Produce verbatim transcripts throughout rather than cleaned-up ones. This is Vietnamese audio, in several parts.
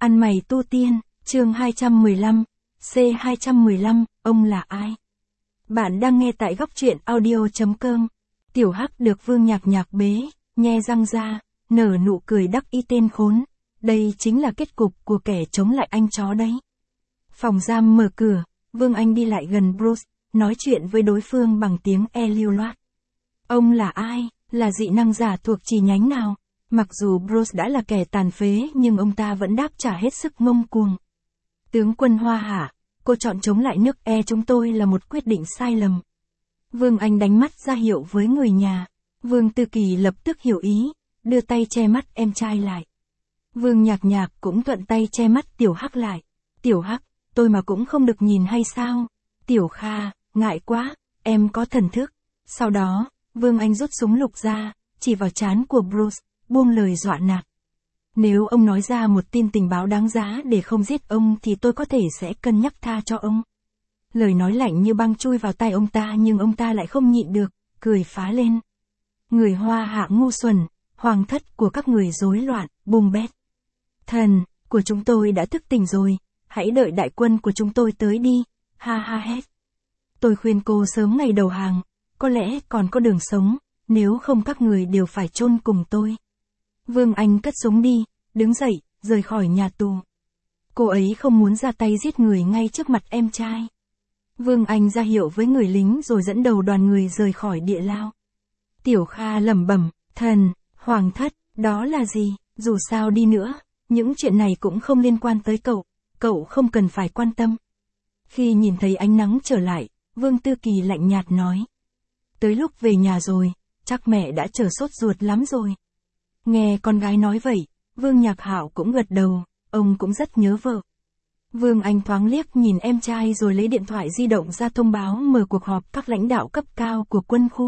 Ăn mày tu tiên, chương hai trăm mười lăm, C hai trăm mười lăm, ông là ai? Bạn đang nghe tại góc truyện audio.com. Tiểu Hắc được Vương Nhạc Nhạc bế, nhe răng ra, nở nụ cười đắc ý tên khốn. Đây chính là kết cục của kẻ chống lại anh chó đấy. Phòng giam mở cửa, Vương Anh đi lại gần Bruce, nói chuyện với đối phương bằng tiếng e lưu loát. Ông là ai, là dị năng giả thuộc chi nhánh nào? Mặc dù Bruce đã là kẻ tàn phế nhưng ông ta vẫn đáp trả hết sức ngông cuồng. Tướng quân Hoa Hạ, cô chọn chống lại nước E chúng tôi là một quyết định sai lầm. Vương Anh đánh mắt ra hiệu với người nhà. Vương Tư Kỳ lập tức hiểu ý, đưa tay che mắt em trai lại. Vương Nhạc Nhạc cũng thuận tay che mắt Tiểu Hắc lại. Tiểu Hắc, tôi mà cũng không được nhìn hay sao? Tiểu Kha, ngại quá, em có thần thức. Sau đó, Vương Anh rút súng lục ra, chỉ vào trán của Bruce, buông lời dọa nạt. Nếu ông nói ra một tin tình báo đáng giá để không giết ông thì tôi có thể sẽ cân nhắc tha cho ông. Lời nói lạnh như băng chui vào tai ông ta nhưng ông ta lại không nhịn được, cười phá lên. Người Hoa Hạ ngu xuẩn, hoàng thất của các người rối loạn, bùng bét. Thần của chúng tôi đã thức tỉnh rồi, hãy đợi đại quân của chúng tôi tới đi, ha ha hét. Tôi khuyên cô sớm ngày đầu hàng, có lẽ còn có đường sống, nếu không các người đều phải chôn cùng tôi. Vương Anh cất súng đi, đứng dậy, rời khỏi nhà tù. Cô ấy không muốn ra tay giết người ngay trước mặt em trai. Vương Anh ra hiệu với người lính rồi dẫn đầu đoàn người rời khỏi địa lao. Tiểu Kha lẩm bẩm, thần, hoàng thất, đó là gì, dù sao đi nữa, những chuyện này cũng không liên quan tới cậu, cậu không cần phải quan tâm. Khi nhìn thấy ánh nắng trở lại, Vương Tư Kỳ lạnh nhạt nói. Tới lúc về nhà rồi, chắc mẹ đã chờ sốt ruột lắm rồi. Nghe con gái nói vậy, Vương Nhạc Hạo cũng gật đầu, ông cũng rất nhớ vợ. Vương Anh thoáng liếc nhìn em trai rồi lấy điện thoại di động ra thông báo mở cuộc họp các lãnh đạo cấp cao của quân khu.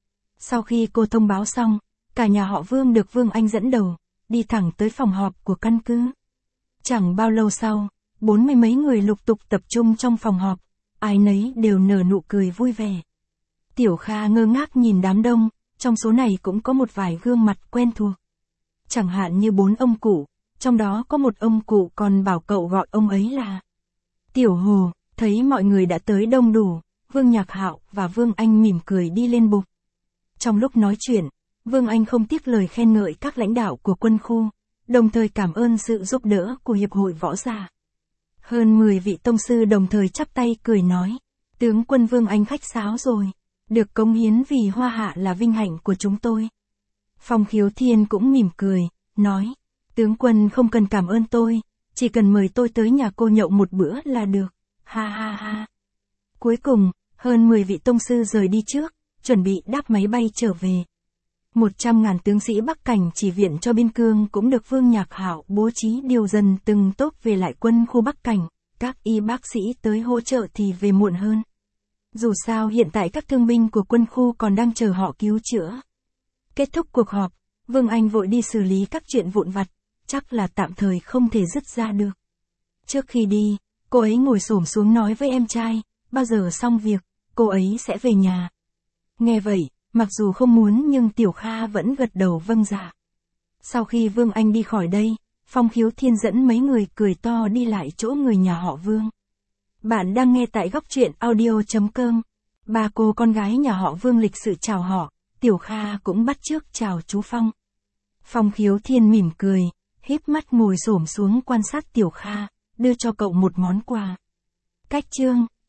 Sau khi cô thông báo xong, cả nhà họ Vương được Vương Anh dẫn đầu, đi thẳng tới phòng họp của căn cứ. Chẳng bao lâu sau, bốn mươi mấy người lục tục tập trung trong phòng họp, ai nấy đều nở nụ cười vui vẻ. Tiểu Kha ngơ ngác nhìn đám đông, trong số này cũng có một vài gương mặt quen thuộc. Chẳng hạn như bốn ông cụ, trong đó có một ông cụ còn bảo cậu gọi ông ấy là Tiểu Hồ. Thấy mọi người đã tới đông đủ, Vương Nhạc Hạo và Vương Anh mỉm cười đi lên bục. Trong lúc nói chuyện, Vương Anh không tiếc lời khen ngợi các lãnh đạo của quân khu, đồng thời cảm ơn sự giúp đỡ của Hiệp hội Võ giả. Hơn mười vị tông sư đồng thời chắp tay cười nói, tướng quân Vương Anh khách sáo rồi, được cống hiến vì Hoa Hạ là vinh hạnh của chúng tôi. Phong Khiếu Thiên cũng mỉm cười, nói, tướng quân không cần cảm ơn tôi, chỉ cần mời tôi tới nhà cô nhậu một bữa là được, ha ha ha. Cuối cùng, hơn mười vị tông sư rời đi trước, chuẩn bị đáp máy bay trở về. Một trăm ngàn tướng sĩ Bắc Cảnh chỉ viện cho biên cương cũng được Vương Nhạc Hạo bố trí điều dần từng tốp về lại quân khu Bắc Cảnh, các y bác sĩ tới hỗ trợ thì về muộn hơn. Dù sao hiện tại các thương binh của quân khu còn đang chờ họ cứu chữa. Kết thúc cuộc họp, Vương Anh vội đi xử lý các chuyện vụn vặt, chắc là tạm thời không thể dứt ra được. Trước khi đi, cô ấy ngồi xổm xuống nói với em trai, bao giờ xong việc, cô ấy sẽ về nhà. Nghe vậy, mặc dù không muốn nhưng Tiểu Kha vẫn gật đầu vâng dạ. Sau khi Vương Anh đi khỏi đây, Phong Khiếu Thiên dẫn mấy người cười to đi lại chỗ người nhà họ Vương. Bạn đang nghe tại góc truyện audio.com. Ba cô con gái nhà họ Vương lịch sự chào họ, Tiểu Kha cũng bắt chước chào chú Phong. Phong Khiếu Thiên mỉm cười, híp mắt ngồi xổm xuống quan sát Tiểu Kha, đưa cho cậu một món quà. Cách chương